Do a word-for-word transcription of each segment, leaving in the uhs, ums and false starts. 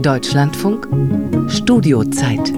Deutschlandfunk Studiozeit.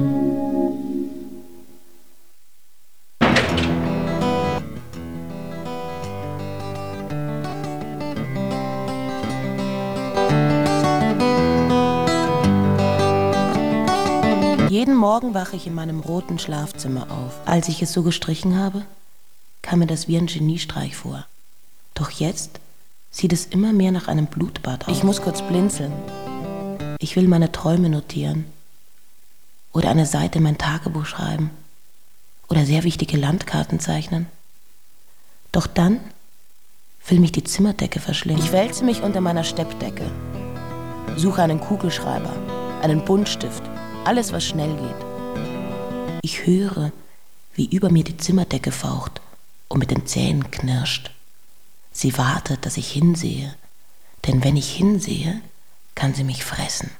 Jeden Morgen wache ich in meinem roten Schlafzimmer auf. Als ich es so gestrichen habe, kam mir das wie ein Geniestreich vor. Doch jetzt sieht es immer mehr nach einem Blutbad aus. Ich muss kurz blinzeln. Ich will meine Träume notieren. Oder eine Seite in mein Tagebuch schreiben. Oder sehr wichtige Landkarten zeichnen. Doch dann will mich die Zimmerdecke verschlingen. Ich wälze mich unter meiner Steppdecke. Suche einen Kugelschreiber, einen Buntstift. Alles, was schnell geht. Ich höre, wie über mir die Zimmerdecke faucht und mit den Zähnen knirscht. Sie wartet, dass ich hinsehe, denn wenn ich hinsehe, kann sie mich fressen.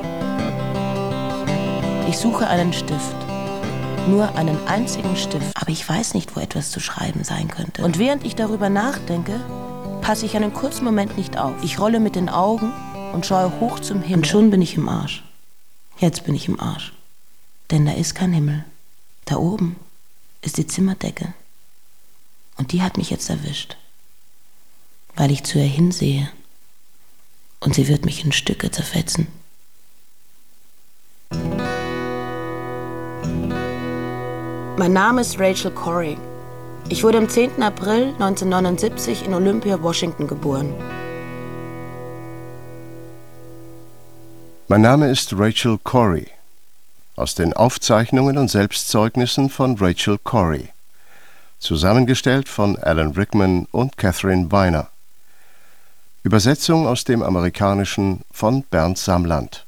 Ich suche einen Stift, nur einen einzigen Stift, aber ich weiß nicht, wo etwas zu schreiben sein könnte. Und während ich darüber nachdenke, passe ich einen kurzen Moment nicht auf. Ich rolle mit den Augen und schaue hoch zum Himmel. Und schon bin ich im Arsch. Jetzt bin ich im Arsch. Denn da ist kein Himmel. Da oben ist die Zimmerdecke. Und die hat mich jetzt erwischt. Weil ich zu ihr hinsehe. Und sie wird mich in Stücke zerfetzen. Mein Name ist Rachel Corrie. Ich wurde am zehnten April neunzehnhundertneunundsiebzig in Olympia, Washington geboren. Mein Name ist Rachel Corrie, aus den Aufzeichnungen und Selbstzeugnissen von Rachel Corrie, zusammengestellt von Alan Rickman und Catherine Weiner. Übersetzung aus dem Amerikanischen von Bernd Samland.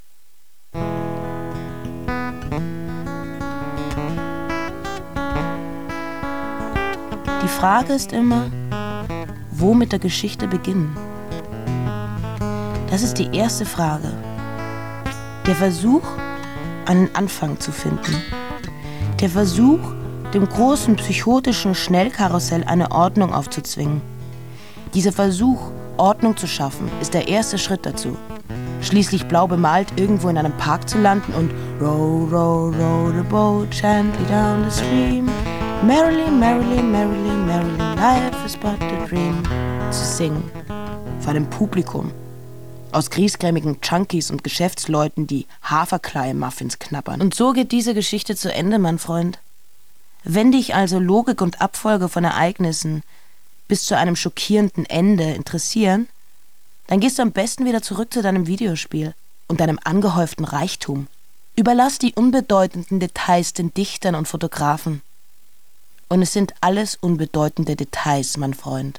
Die Frage ist immer, wo mit der Geschichte beginnen? Das ist die erste Frage. Der Versuch, einen Anfang zu finden. Der Versuch, dem großen psychotischen Schnellkarussell eine Ordnung aufzuzwingen. Dieser Versuch, Ordnung zu schaffen, ist der erste Schritt dazu. Schließlich blau bemalt irgendwo in einem Park zu landen und row, row, row the boat gently down the stream. Merrily, merrily, merrily, merrily, life is but a dream. Zu singen. Vor dem Publikum. Aus griesgrämigen Junkies und Geschäftsleuten, die Haferklei-Muffins knabbern. Und so geht diese Geschichte zu Ende, mein Freund. Wenn dich also Logik und Abfolge von Ereignissen bis zu einem schockierenden Ende interessieren, dann gehst du am besten wieder zurück zu deinem Videospiel und deinem angehäuften Reichtum. Überlass die unbedeutenden Details den Dichtern und Fotografen. Und es sind alles unbedeutende Details, mein Freund.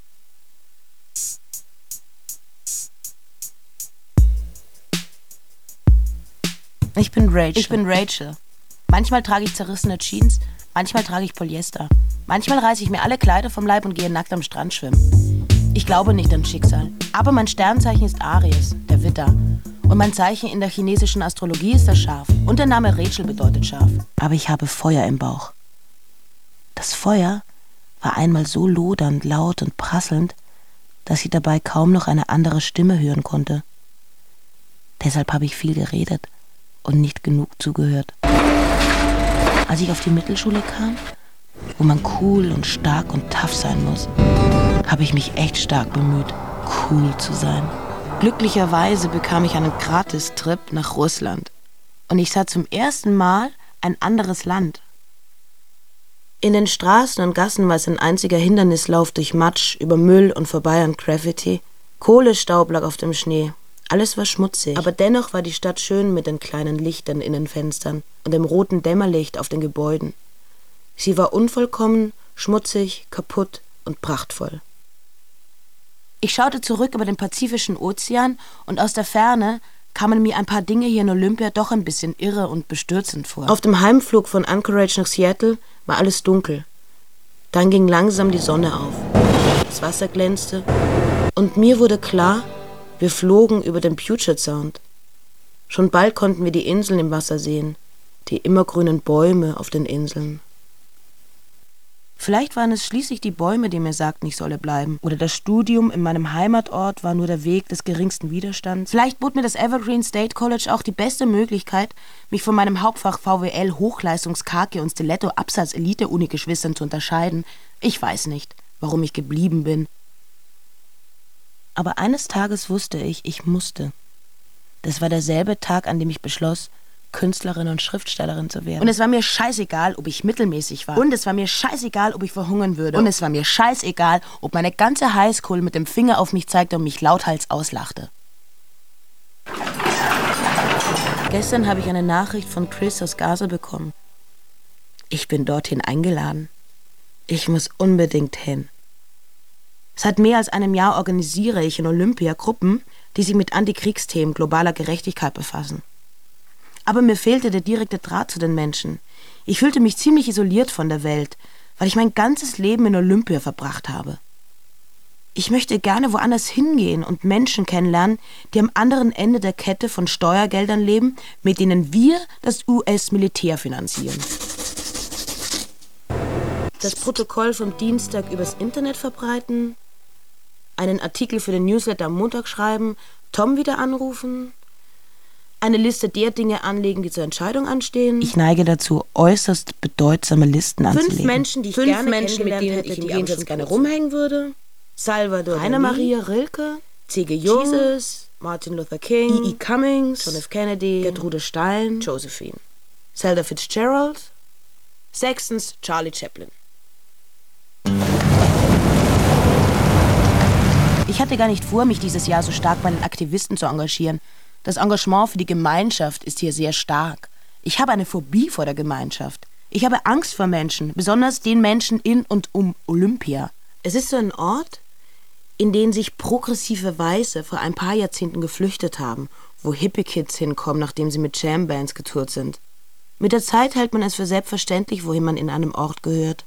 Ich bin Rachel. Ich bin Rachel. Manchmal trage ich zerrissene Jeans, manchmal trage ich Polyester. Manchmal reiße ich mir alle Kleider vom Leib und gehe nackt am Strand schwimmen. Ich glaube nicht an Schicksal. Aber mein Sternzeichen ist Aries, der Widder. Und mein Zeichen in der chinesischen Astrologie ist das Schaf. Und der Name Rachel bedeutet Schaf. Aber ich habe Feuer im Bauch. Das Feuer war einmal so lodernd, laut und prasselnd, dass ich dabei kaum noch eine andere Stimme hören konnte. Deshalb habe ich viel geredet und nicht genug zugehört. Als ich auf die Mittelschule kam, wo man cool und stark und tough sein muss, habe ich mich echt stark bemüht, cool zu sein. Glücklicherweise bekam ich einen Gratistrip nach Russland. Und ich sah zum ersten Mal ein anderes Land. In den Straßen und Gassen war es ein einziger Hindernislauf durch Matsch, über Müll und vorbei an Graffiti. Kohlestaub lag auf dem Schnee. Alles war schmutzig, aber dennoch war die Stadt schön mit den kleinen Lichtern in den Fenstern und dem roten Dämmerlicht auf den Gebäuden. Sie war unvollkommen, schmutzig, kaputt und prachtvoll. Ich schaute zurück über den Pazifischen Ozean und aus der Ferne kamen mir ein paar Dinge hier in Olympia doch ein bisschen irre und bestürzend vor. Auf dem Heimflug von Anchorage nach Seattle war alles dunkel. Dann ging langsam die Sonne auf. Das Wasser glänzte und mir wurde klar, wir flogen über den Puget Sound. Schon bald konnten wir die Inseln im Wasser sehen, die immergrünen Bäume auf den Inseln. Vielleicht waren es schließlich die Bäume, die mir sagten, ich solle bleiben. Oder das Studium in meinem Heimatort war nur der Weg des geringsten Widerstands. Vielleicht bot mir das Evergreen State College auch die beste Möglichkeit, mich von meinem Hauptfach V W L Hochleistungskake und Stiletto Absatz Elite Uni-Geschwistern zu unterscheiden. Ich weiß nicht, warum ich geblieben bin. Aber eines Tages wusste ich, ich musste. Das war derselbe Tag, an dem ich beschloss, Künstlerin und Schriftstellerin zu werden. Und es war mir scheißegal, ob ich mittelmäßig war. Und es war mir scheißegal, ob ich verhungern würde. Und es war mir scheißegal, ob meine ganze Highschool mit dem Finger auf mich zeigte und mich lauthals auslachte. Gestern habe ich eine Nachricht von Chris aus Gaza bekommen. Ich bin dorthin eingeladen. Ich muss unbedingt hin. Seit mehr als einem Jahr organisiere ich in Olympia Gruppen, die sich mit Antikriegsthemen globaler Gerechtigkeit befassen. Aber mir fehlte der direkte Draht zu den Menschen. Ich fühlte mich ziemlich isoliert von der Welt, weil ich mein ganzes Leben in Olympia verbracht habe. Ich möchte gerne woanders hingehen und Menschen kennenlernen, die am anderen Ende der Kette von Steuergeldern leben, mit denen wir das U S-Militär finanzieren. Das Protokoll vom Dienstag übers Internet verbreiten, einen Artikel für den Newsletter am Montag schreiben, Tom wieder anrufen, eine Liste der Dinge anlegen, die zur Entscheidung anstehen. Ich neige dazu, äußerst bedeutsame Listen anzulegen. Fünf Menschen, die ich Fünf gerne Menschen, mit denen ich im Jenseits gerne rumhängen würde. Salvador Rainer Maria Rilke, C G Jung, Jesus, Martin Luther King, E E Cummings, John F. Kennedy, Gertrude Stein, Josephine, Zelda Fitzgerald, sechstens Charlie Chaplin. Ich hatte gar nicht vor, mich dieses Jahr so stark bei den Aktivisten zu engagieren. Das Engagement für die Gemeinschaft ist hier sehr stark. Ich habe eine Phobie vor der Gemeinschaft. Ich habe Angst vor Menschen, besonders den Menschen in und um Olympia. Es ist so ein Ort, in den sich progressive Weiße vor ein paar Jahrzehnten geflüchtet haben, wo Hippie-Kids hinkommen, nachdem sie mit Jam-Bands getourt sind. Mit der Zeit hält man es für selbstverständlich, wohin man in einem Ort gehört.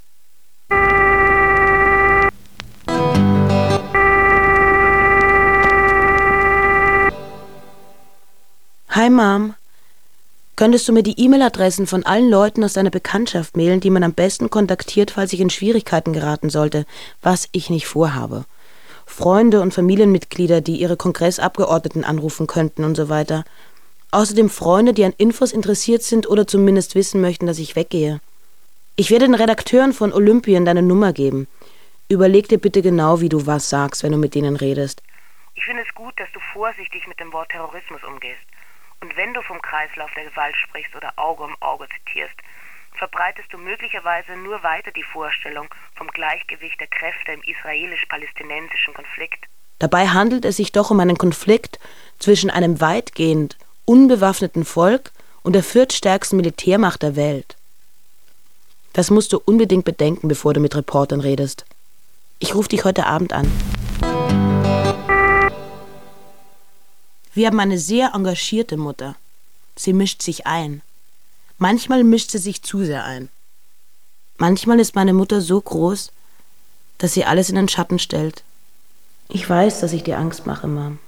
Hi Mom, könntest du mir die E-Mail-Adressen von allen Leuten aus deiner Bekanntschaft mailen, die man am besten kontaktiert, falls ich in Schwierigkeiten geraten sollte, was ich nicht vorhabe. Freunde und Familienmitglieder, die ihre Kongressabgeordneten anrufen könnten und so weiter. Außerdem Freunde, die an Infos interessiert sind oder zumindest wissen möchten, dass ich weggehe. Ich werde den Redakteuren von Olympien deine Nummer geben. Überleg dir bitte genau, wie du was sagst, wenn du mit denen redest. Ich finde es gut, dass du vorsichtig mit dem Wort Terrorismus umgehst. Und wenn du vom Kreislauf der Gewalt sprichst oder Auge um Auge zitierst, verbreitest du möglicherweise nur weiter die Vorstellung vom Gleichgewicht der Kräfte im israelisch-palästinensischen Konflikt. Dabei handelt es sich doch um einen Konflikt zwischen einem weitgehend unbewaffneten Volk und der viertstärksten Militärmacht der Welt. Das musst du unbedingt bedenken, bevor du mit Reportern redest. Ich rufe dich heute Abend an. Wir haben eine sehr engagierte Mutter. Sie mischt sich ein. Manchmal mischt sie sich zu sehr ein. Manchmal ist meine Mutter so groß, dass sie alles in den Schatten stellt. Ich weiß, dass ich dir Angst mache, Mom.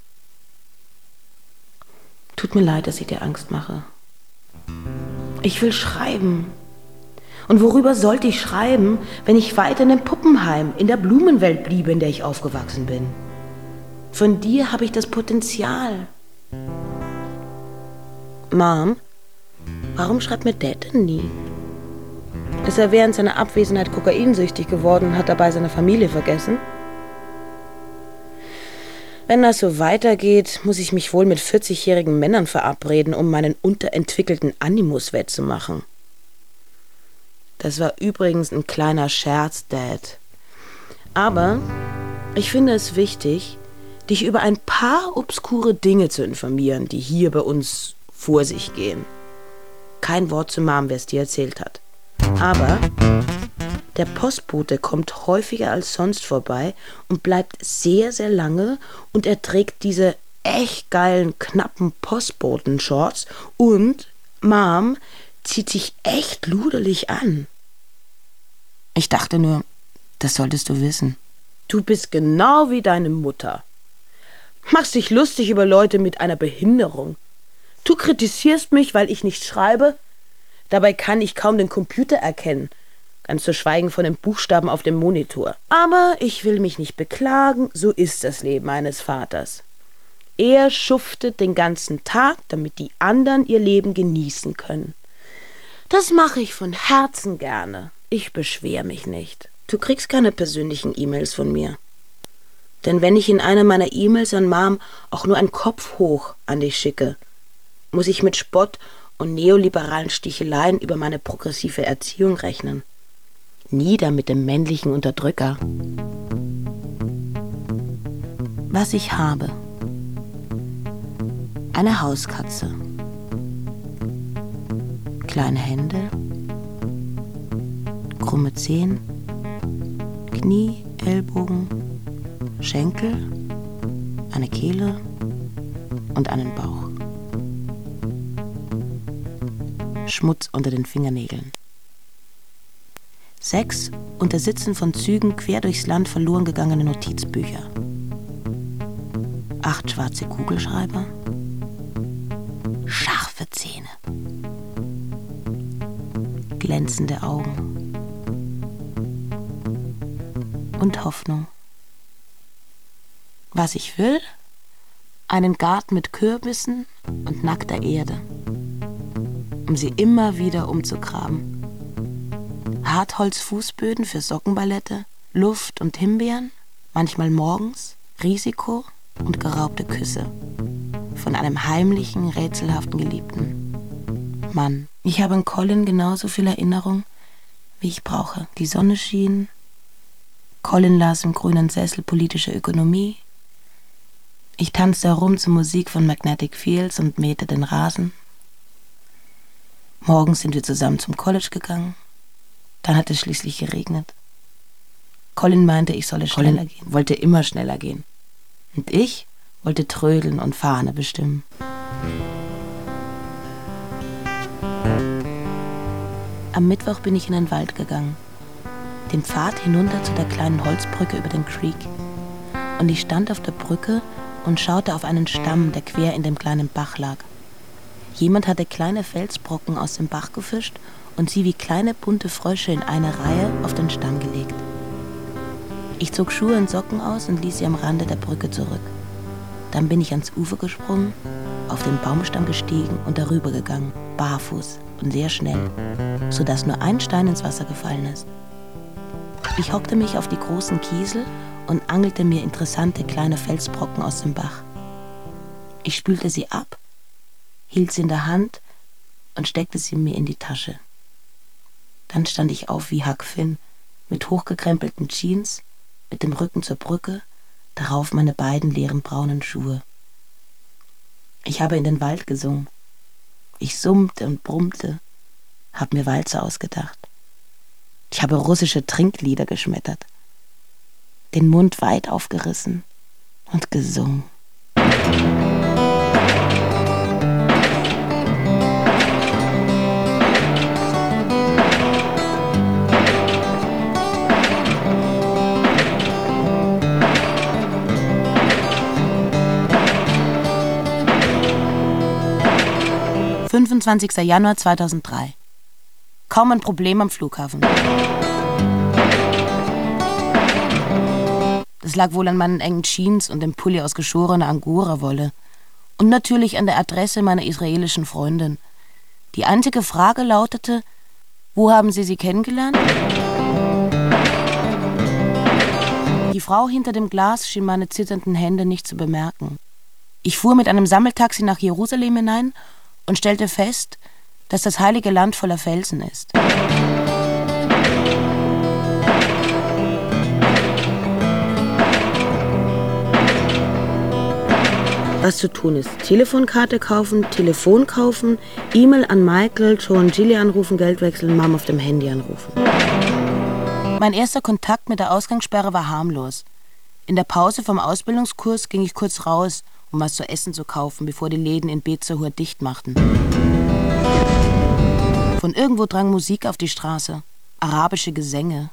Tut mir leid, dass ich dir Angst mache. Ich will schreiben. Und worüber sollte ich schreiben, wenn ich weiter in dem Puppenheim, in der Blumenwelt bliebe, in der ich aufgewachsen bin? Von dir habe ich das Potenzial. Mom, warum schreibt mir Dad denn nie? Ist er während seiner Abwesenheit kokainsüchtig geworden und hat dabei seine Familie vergessen? Wenn das so weitergeht, muss ich mich wohl mit vierzigjährigen Männern verabreden, um meinen unterentwickelten Animus wettzumachen. Das war übrigens ein kleiner Scherz, Dad. Aber ich finde es wichtig, dich über ein paar obskure Dinge zu informieren, die hier bei uns vor sich gehen. Kein Wort zu Mom, wer es dir erzählt hat. Aber der Postbote kommt häufiger als sonst vorbei und bleibt sehr, sehr lange und er trägt diese echt geilen, knappen Postboten-Shorts und Mom zieht sich echt luderlich an. Ich dachte nur, das solltest du wissen. Du bist genau wie deine Mutter. Machst dich lustig über Leute mit einer Behinderung. Du kritisierst mich, weil ich nicht schreibe. Dabei kann ich kaum den Computer erkennen. ganz zu schweigen von den Buchstaben auf dem Monitor. Aber ich will mich nicht beklagen, so ist das Leben eines Vaters. Er schuftet den ganzen Tag, damit die anderen ihr Leben genießen können. Das mache ich von Herzen gerne. Ich beschwere mich nicht. Du kriegst keine persönlichen E-Mails von mir. Denn wenn ich in einer meiner E-Mails an Mom auch nur einen Kopf hoch an dich schicke, muss ich mit Spott und neoliberalen Sticheleien über meine progressive Erziehung rechnen. Nieder mit dem männlichen Unterdrücker. Was ich habe. Eine Hauskatze. Kleine Hände. Krumme Zehen. Knie, Ellbogen, Schenkel, eine Kehle und einen Bauch. Schmutz unter den Fingernägeln. Sechs unter Sitzen von Zügen quer durchs Land verloren gegangene Notizbücher. Acht schwarze Kugelschreiber. Scharfe Zähne. Glänzende Augen. Und Hoffnung. Was ich will? Einen Garten mit Kürbissen und nackter Erde, um sie immer wieder umzugraben. Hartholzfußböden für Sockenballette, Luft und Himbeeren, manchmal morgens, Risiko und geraubte Küsse von einem heimlichen, rätselhaften Geliebten. Mann, ich habe an Colin genauso viel Erinnerung, wie ich brauche. Die Sonne schien, Colin las im grünen Sessel politische Ökonomie. Ich tanzte herum zur Musik von Magnetic Fields und mähte den Rasen. Morgens sind wir zusammen zum College gegangen. Dann hat es schließlich geregnet. Colin meinte, ich solle schneller Colin gehen, wollte immer schneller gehen. Und ich wollte trödeln und Fahne bestimmen. Am Mittwoch bin ich in den Wald gegangen. Den Pfad hinunter zu der kleinen Holzbrücke über den Creek. Und ich stand auf der Brücke und schaute auf einen Stamm, der quer in dem kleinen Bach lag. Jemand hatte kleine Felsbrocken aus dem Bach gefischt und sie wie kleine bunte Frösche in eine Reihe auf den Stamm gelegt. Ich zog Schuhe und Socken aus und ließ sie am Rande der Brücke zurück. Dann bin ich ans Ufer gesprungen, auf den Baumstamm gestiegen und darüber gegangen, barfuß und sehr schnell, sodass nur ein Stein ins Wasser gefallen ist. Ich hockte mich auf die großen Kiesel und angelte mir interessante kleine Felsbrocken aus dem Bach. Ich spülte sie ab, hielt sie in der Hand und steckte sie mir in die Tasche. Dann stand ich auf wie Huck Finn, mit hochgekrempelten Jeans, mit dem Rücken zur Brücke, darauf meine beiden leeren braunen Schuhe. Ich habe in den Wald gesungen. Ich summte und brummte, habe mir Walzer ausgedacht. Ich habe russische Trinklieder geschmettert, den Mund weit aufgerissen und gesungen. fünfundzwanzigster Januar zweitausenddrei. Kaum ein Problem am Flughafen. Das lag wohl an meinen engen Jeans und dem Pulli aus geschorener Angora-Wolle. Und natürlich an der Adresse meiner israelischen Freundin. Die einzige Frage lautete: Wo haben Sie sie kennengelernt? Die Frau hinter dem Glas schien meine zitternden Hände nicht zu bemerken. Ich fuhr mit einem Sammeltaxi nach Jerusalem hinein und stellte fest, dass das heilige Land voller Felsen ist. Was zu tun ist: Telefonkarte kaufen, Telefon kaufen, E-Mail an Michael, Joe und Gilly anrufen, Geld wechseln, Mom auf dem Handy anrufen. Mein erster Kontakt mit der Ausgangssperre war harmlos. In der Pause vom Ausbildungskurs ging ich kurz raus, um was zu essen zu kaufen, bevor die Läden in Bezahur dicht machten. Von irgendwo drang Musik auf die Straße, arabische Gesänge.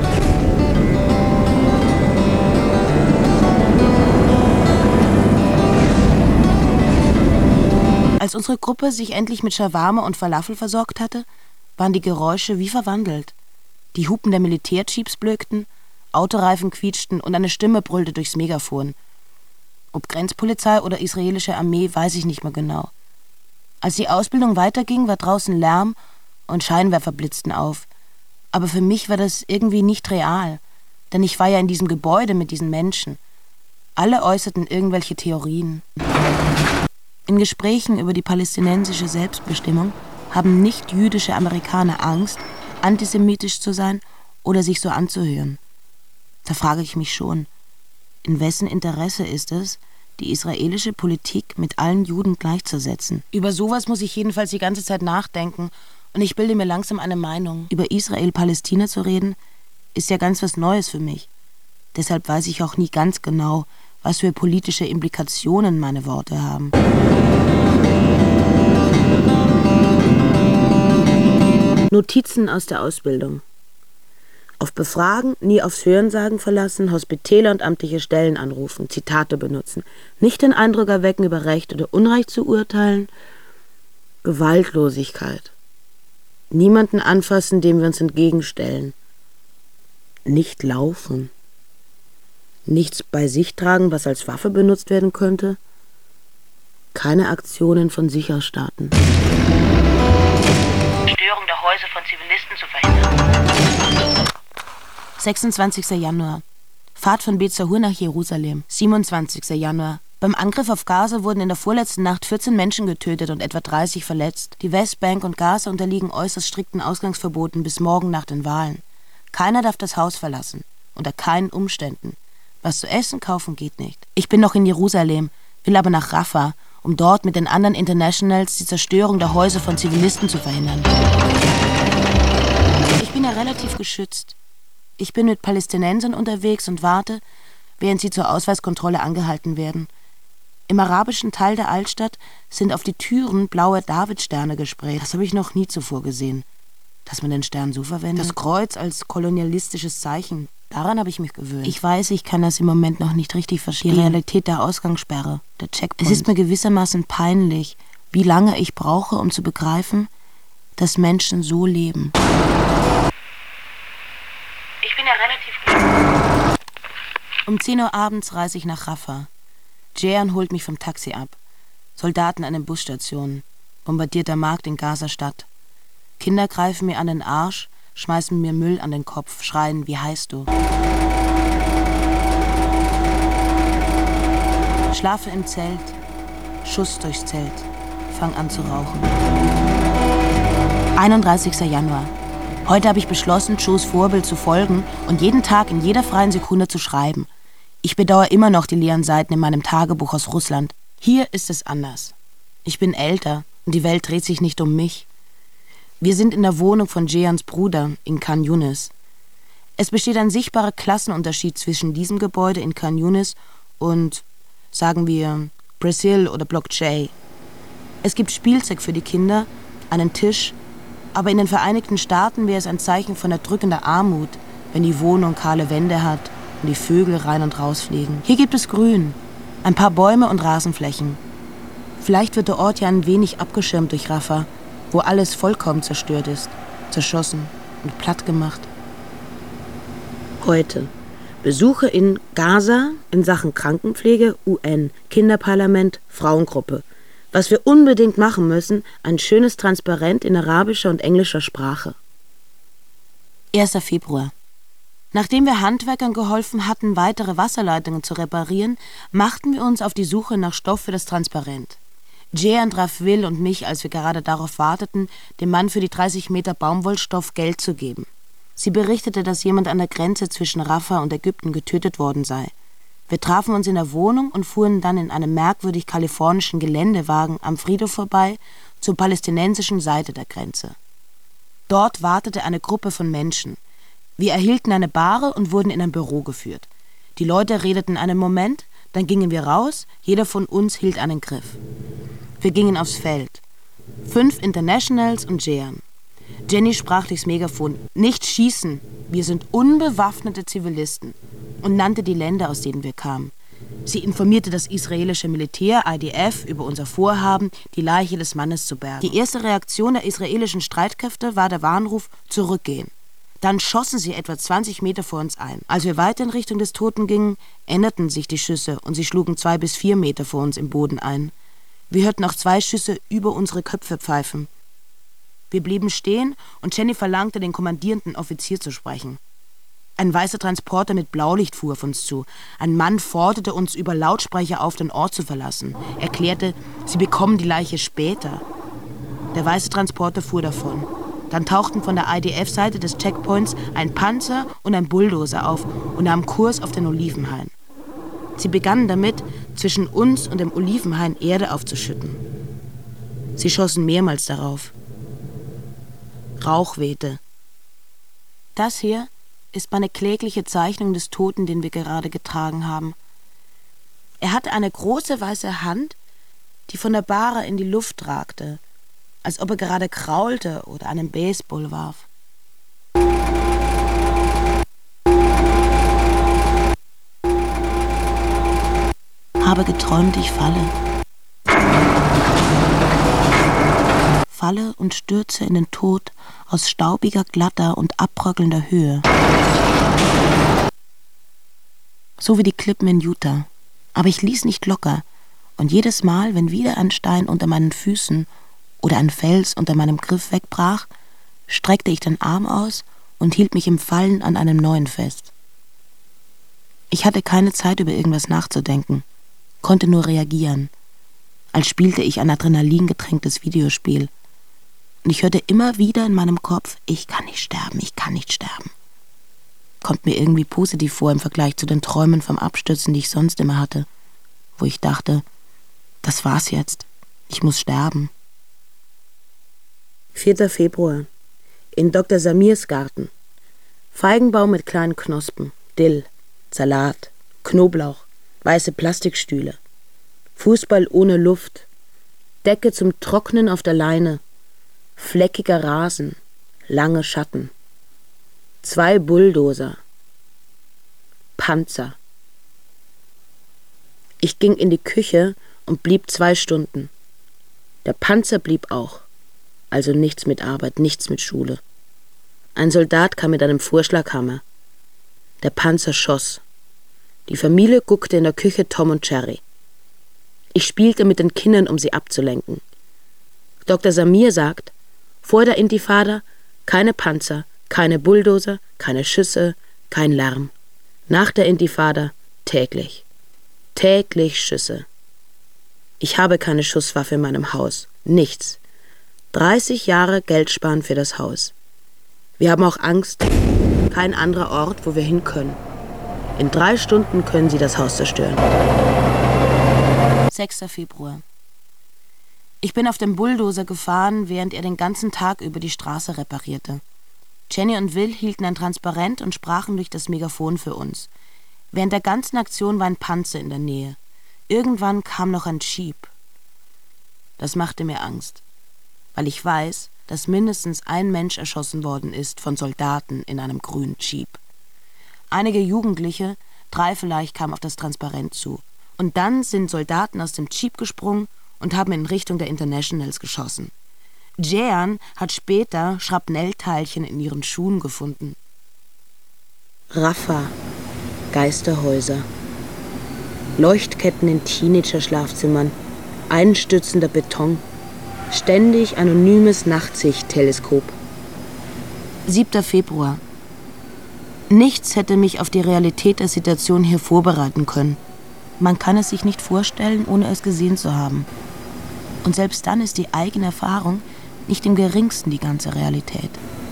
Als unsere Gruppe sich endlich mit Shawarma und Falafel versorgt hatte, waren die Geräusche wie verwandelt. Die Hupen der Militärjeeps blökten, Autoreifen quietschten und eine Stimme brüllte durchs Megafon. Ob Grenzpolizei oder israelische Armee, weiß ich nicht mehr genau. Als die Ausbildung weiterging, war draußen Lärm und Scheinwerfer blitzten auf. Aber für mich war das irgendwie nicht real, denn ich war ja in diesem Gebäude mit diesen Menschen. Alle äußerten irgendwelche Theorien. In Gesprächen über die palästinensische Selbstbestimmung haben nicht-jüdische Amerikaner Angst, antisemitisch zu sein oder sich so anzuhören. Da frage ich mich schon, in wessen Interesse ist es, die israelische Politik mit allen Juden gleichzusetzen? Über sowas muss ich jedenfalls die ganze Zeit nachdenken und ich bilde mir langsam eine Meinung. Über Israel-Palästina zu reden, ist ja ganz was Neues für mich. Deshalb weiß ich auch nie ganz genau, was für politische Implikationen meine Worte haben. Notizen aus der Ausbildung. Auf Befragen, nie aufs Hörensagen verlassen, Hospitäler und amtliche Stellen anrufen, Zitate benutzen, nicht den Eindruck erwecken, über Recht oder Unrecht zu urteilen, Gewaltlosigkeit, niemanden anfassen, dem wir uns entgegenstellen, nicht laufen, nichts bei sich tragen, was als Waffe benutzt werden könnte, keine Aktionen von Sicherstaaten. Störung der Häuser von Zivilisten zu verhindern. sechsundzwanzigster Januar. Fahrt von Bet Sahur nach Jerusalem. siebenundzwanzigster Januar. Beim Angriff auf Gaza wurden in der vorletzten Nacht vierzehn Menschen getötet und etwa dreißig verletzt. Die Westbank und Gaza unterliegen äußerst strikten Ausgangsverboten bis morgen nach den Wahlen. Keiner darf das Haus verlassen. Unter keinen Umständen. Was zu essen kaufen geht nicht. Ich bin noch in Jerusalem, will aber nach Rafah, um dort mit den anderen Internationals die Zerstörung der Häuser von Zivilisten zu verhindern. Ich bin ja relativ geschützt. Ich bin mit Palästinensern unterwegs und warte, während sie zur Ausweiskontrolle angehalten werden. Im arabischen Teil der Altstadt sind auf die Türen blaue Davidsterne gesprayt. Das habe ich noch nie zuvor gesehen, dass man den Stern so verwendet. Das Kreuz als kolonialistisches Zeichen, daran habe ich mich gewöhnt. Ich weiß, ich kann das im Moment noch nicht richtig verstehen. Die Realität der Ausgangssperre, der Checkpoint. Es ist mir gewissermaßen peinlich, wie lange ich brauche, um zu begreifen, dass Menschen so leben. Ich bin ja relativ... Um zehn Uhr abends reise ich nach Rafah. Jehan holt mich vom Taxi ab. Soldaten an den Busstationen. Bombardierter Markt in Gaza-Stadt. Kinder greifen mir an den Arsch, schmeißen mir Müll an den Kopf, schreien, wie heißt du? Schlafe im Zelt, Schuss durchs Zelt, fang an zu rauchen. einunddreißigster Januar. Heute habe ich beschlossen, Joes Vorbild zu folgen und jeden Tag in jeder freien Sekunde zu schreiben. Ich bedauere immer noch die leeren Seiten in meinem Tagebuch aus Russland. Hier ist es anders. Ich bin älter und die Welt dreht sich nicht um mich. Wir sind in der Wohnung von Jehans Bruder in Khan Yunis. Es besteht ein sichtbarer Klassenunterschied zwischen diesem Gebäude in Khan Yunis und, sagen wir, Brazil oder Block J. Es gibt Spielzeug für die Kinder, einen Tisch, aber in den Vereinigten Staaten wäre es ein Zeichen von erdrückender Armut, wenn die Wohnung kahle Wände hat und die Vögel rein und raus fliegen. Hier gibt es Grün, ein paar Bäume und Rasenflächen. Vielleicht wird der Ort ja ein wenig abgeschirmt durch Rafah, wo alles vollkommen zerstört ist, zerschossen und platt gemacht. Heute. Besuche in Gaza in Sachen Krankenpflege, U N, Kinderparlament, Frauengruppe. Was wir unbedingt machen müssen, ein schönes Transparent in arabischer und englischer Sprache. erster Februar. Nachdem wir Handwerkern geholfen hatten, weitere Wasserleitungen zu reparieren, machten wir uns auf die Suche nach Stoff für das Transparent. Jehan traf Will und mich, als wir gerade darauf warteten, dem Mann für die dreißig Meter Baumwollstoff Geld zu geben. Sie berichtete, dass jemand an der Grenze zwischen Rafah und Ägypten getötet worden sei. Wir trafen uns in der Wohnung und fuhren dann in einem merkwürdig kalifornischen Geländewagen am Friedhof vorbei zur palästinensischen Seite der Grenze. Dort wartete eine Gruppe von Menschen. Wir erhielten eine Bahre und wurden in ein Büro geführt. Die Leute redeten einen Moment, dann gingen wir raus, jeder von uns hielt einen Griff. Wir gingen aufs Feld. Fünf Internationals und Jehan. Jenny sprach durchs Megafon, nicht schießen, wir sind unbewaffnete Zivilisten, und nannte die Länder, aus denen wir kamen. Sie informierte das israelische Militär, I D F, über unser Vorhaben, die Leiche des Mannes zu bergen. Die erste Reaktion der israelischen Streitkräfte war der Warnruf, zurückgehen. Dann schossen sie etwa zwanzig Meter vor uns ein. Als wir weiter in Richtung des Toten gingen, änderten sich die Schüsse und sie schlugen zwei bis vier Meter vor uns im Boden ein. Wir hörten auch zwei Schüsse über unsere Köpfe pfeifen. Wir blieben stehen und Jenny verlangte, den kommandierenden Offizier zu sprechen. Ein weißer Transporter mit Blaulicht fuhr auf uns zu. Ein Mann forderte uns über Lautsprecher auf, den Ort zu verlassen. Er erklärte, sie bekommen die Leiche später. Der weiße Transporter fuhr davon. Dann tauchten von der I D F-Seite des Checkpoints ein Panzer und ein Bulldozer auf und nahmen Kurs auf den Olivenhain. Sie begannen damit, zwischen uns und dem Olivenhain Erde aufzuschütten. Sie schossen mehrmals darauf. Rauch wehte. Das hier ist meine klägliche Zeichnung des Toten, den wir gerade getragen haben. Er hatte eine große weiße Hand, die von der Bahre in die Luft ragte, als ob er gerade kraulte oder einen Baseball warf. Habe geträumt, ich falle. Falle und stürze in den Tod aus staubiger, glatter und abbröckelnder Höhe. So wie die Klippen in Utah. Aber ich ließ nicht locker. Und jedes Mal, wenn wieder ein Stein unter meinen Füßen oder ein Fels unter meinem Griff wegbrach, streckte ich den Arm aus und hielt mich im Fallen an einem neuen fest. Ich hatte keine Zeit, über irgendwas nachzudenken, konnte nur reagieren, als spielte ich ein adrenalingetränktes Videospiel. Und ich hörte immer wieder in meinem Kopf, ich kann nicht sterben, ich kann nicht sterben. Kommt mir irgendwie positiv vor im Vergleich zu den Träumen vom Abstürzen, die ich sonst immer hatte, wo ich dachte, das war's jetzt, ich muss sterben. vierter Februar. In Doktor Samirs Garten. Feigenbaum mit kleinen Knospen, Dill, Salat, Knoblauch, weiße Plastikstühle, Fußball ohne Luft, Decke zum Trocknen auf der Leine, fleckiger Rasen, lange Schatten, zwei Bulldozer, Panzer. Ich ging in die Küche und blieb zwei Stunden. Der Panzer blieb auch. Also nichts mit Arbeit, nichts mit Schule. Ein Soldat kam mit einem Vorschlaghammer. Der Panzer schoss. Die Familie guckte in der Küche Tom und Jerry. Ich spielte mit den Kindern, um sie abzulenken. Doktor Samir sagt, vor der Intifada keine Panzer, keine Bulldozer, keine Schüsse, kein Lärm. Nach der Intifada täglich. Täglich Schüsse. Ich habe keine Schusswaffe in meinem Haus. Nichts. dreißig Jahre Geld sparen für das Haus. Wir haben auch Angst. Kein anderer Ort, wo wir hin können. In drei Stunden können sie das Haus zerstören. sechster Februar. Ich bin auf dem Bulldozer gefahren, während er den ganzen Tag über die Straße reparierte. Jenny und Will hielten ein Transparent und sprachen durch das Megafon für uns. Während der ganzen Aktion war ein Panzer in der Nähe. Irgendwann kam noch ein Jeep. Das machte mir Angst, weil ich weiß, dass mindestens ein Mensch erschossen worden ist von Soldaten in einem grünen Jeep. Einige Jugendliche, drei vielleicht, kamen auf das Transparent zu. Und dann sind Soldaten aus dem Jeep gesprungen und haben in Richtung der Internationals geschossen. Jean hat später Schrapnellteilchen in ihren Schuhen gefunden. Rafa, Geisterhäuser, Leuchtketten in Teenager-Schlafzimmern, einstürzender Beton, ständig anonymes Nachtsichtteleskop. siebter Februar. Nichts hätte mich auf die Realität der Situation hier vorbereiten können. Man kann es sich nicht vorstellen, ohne es gesehen zu haben. Und selbst dann ist die eigene Erfahrung nicht im geringsten die ganze Realität.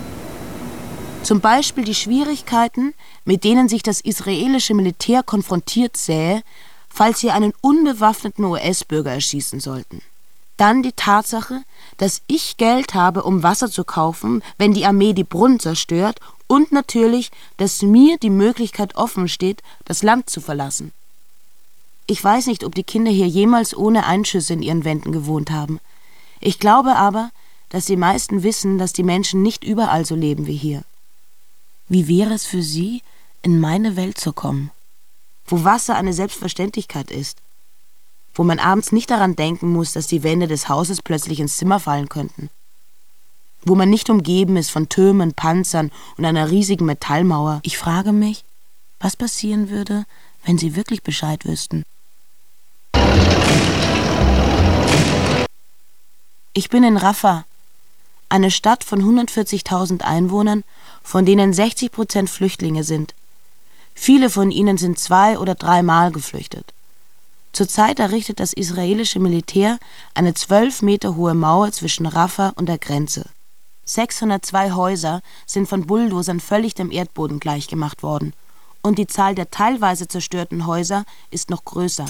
Zum Beispiel die Schwierigkeiten, mit denen sich das israelische Militär konfrontiert sähe, falls sie einen unbewaffneten U S-Bürger erschießen sollten. Dann die Tatsache, dass ich Geld habe, um Wasser zu kaufen, wenn die Armee die Brunnen zerstört, und natürlich, dass mir die Möglichkeit offen steht, das Land zu verlassen. Ich weiß nicht, ob die Kinder hier jemals ohne Einschüsse in ihren Wänden gewohnt haben. Ich glaube aber, dass die meisten wissen, dass die Menschen nicht überall so leben wie hier. Wie wäre es für sie, in meine Welt zu kommen, wo Wasser eine Selbstverständlichkeit ist, wo man abends nicht daran denken muss, dass die Wände des Hauses plötzlich ins Zimmer fallen könnten, wo man nicht umgeben ist von Türmen, Panzern und einer riesigen Metallmauer. Ich frage mich, was passieren würde, wenn sie wirklich Bescheid wüssten. Ich bin in Rafah, eine Stadt von hundertvierzigtausend Einwohnern, von denen sechzig Prozent Flüchtlinge sind. Viele von ihnen sind zwei- oder dreimal geflüchtet. Zurzeit errichtet das israelische Militär eine zwölf Meter hohe Mauer zwischen Rafah und der Grenze. sechshundertzwei Häuser sind von Bulldozern völlig dem Erdboden gleichgemacht worden. Und die Zahl der teilweise zerstörten Häuser ist noch größer.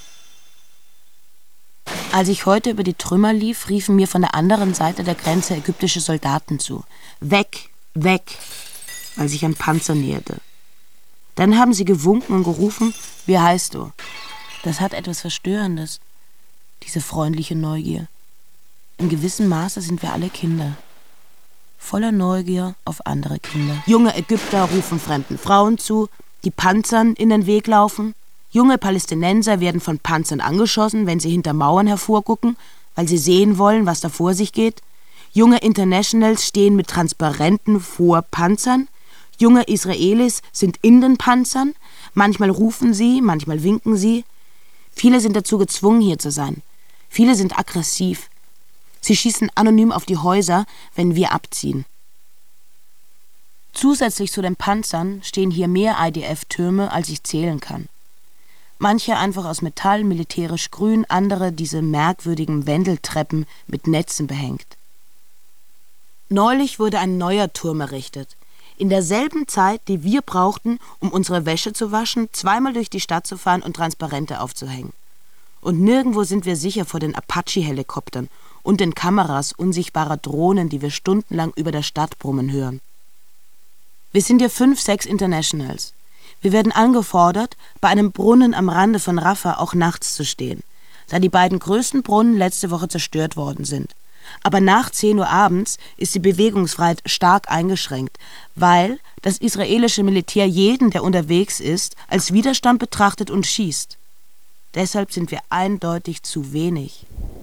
Als ich heute über die Trümmer lief, riefen mir von der anderen Seite der Grenze ägyptische Soldaten zu. Weg, weg, weil sich ein Panzer näherte. Dann haben sie gewunken und gerufen, wie heißt du? Das hat etwas Verstörendes, diese freundliche Neugier. In gewissem Maße sind wir alle Kinder. Voller Neugier auf andere Kinder. Junge Ägypter rufen fremden Frauen zu, die Panzern in den Weg laufen. Junge Palästinenser werden von Panzern angeschossen, wenn sie hinter Mauern hervorgucken, weil sie sehen wollen, was da vor sich geht. Junge Internationals stehen mit Transparenten vor Panzern. Junge Israelis sind in den Panzern. Manchmal rufen sie, manchmal winken sie. Viele sind dazu gezwungen, hier zu sein. Viele sind aggressiv. Sie schießen anonym auf die Häuser, wenn wir abziehen. Zusätzlich zu den Panzern stehen hier mehr I D F-Türme, als ich zählen kann. Manche einfach aus Metall, militärisch grün, andere diese merkwürdigen Wendeltreppen mit Netzen behängt. Neulich wurde ein neuer Turm errichtet. In derselben Zeit, die wir brauchten, um unsere Wäsche zu waschen, zweimal durch die Stadt zu fahren und Transparente aufzuhängen. Und nirgendwo sind wir sicher vor den Apache-Helikoptern und den Kameras unsichtbarer Drohnen, die wir stundenlang über der Stadt brummen hören. Wir sind hier fünf, sechs Internationals. Wir werden angefordert, bei einem Brunnen am Rande von Rafah auch nachts zu stehen, da die beiden größten Brunnen letzte Woche zerstört worden sind. Aber nach zehn Uhr abends ist die Bewegungsfreiheit stark eingeschränkt, weil das israelische Militär jeden, der unterwegs ist, als Widerstand betrachtet und schießt. Deshalb sind wir eindeutig zu wenig.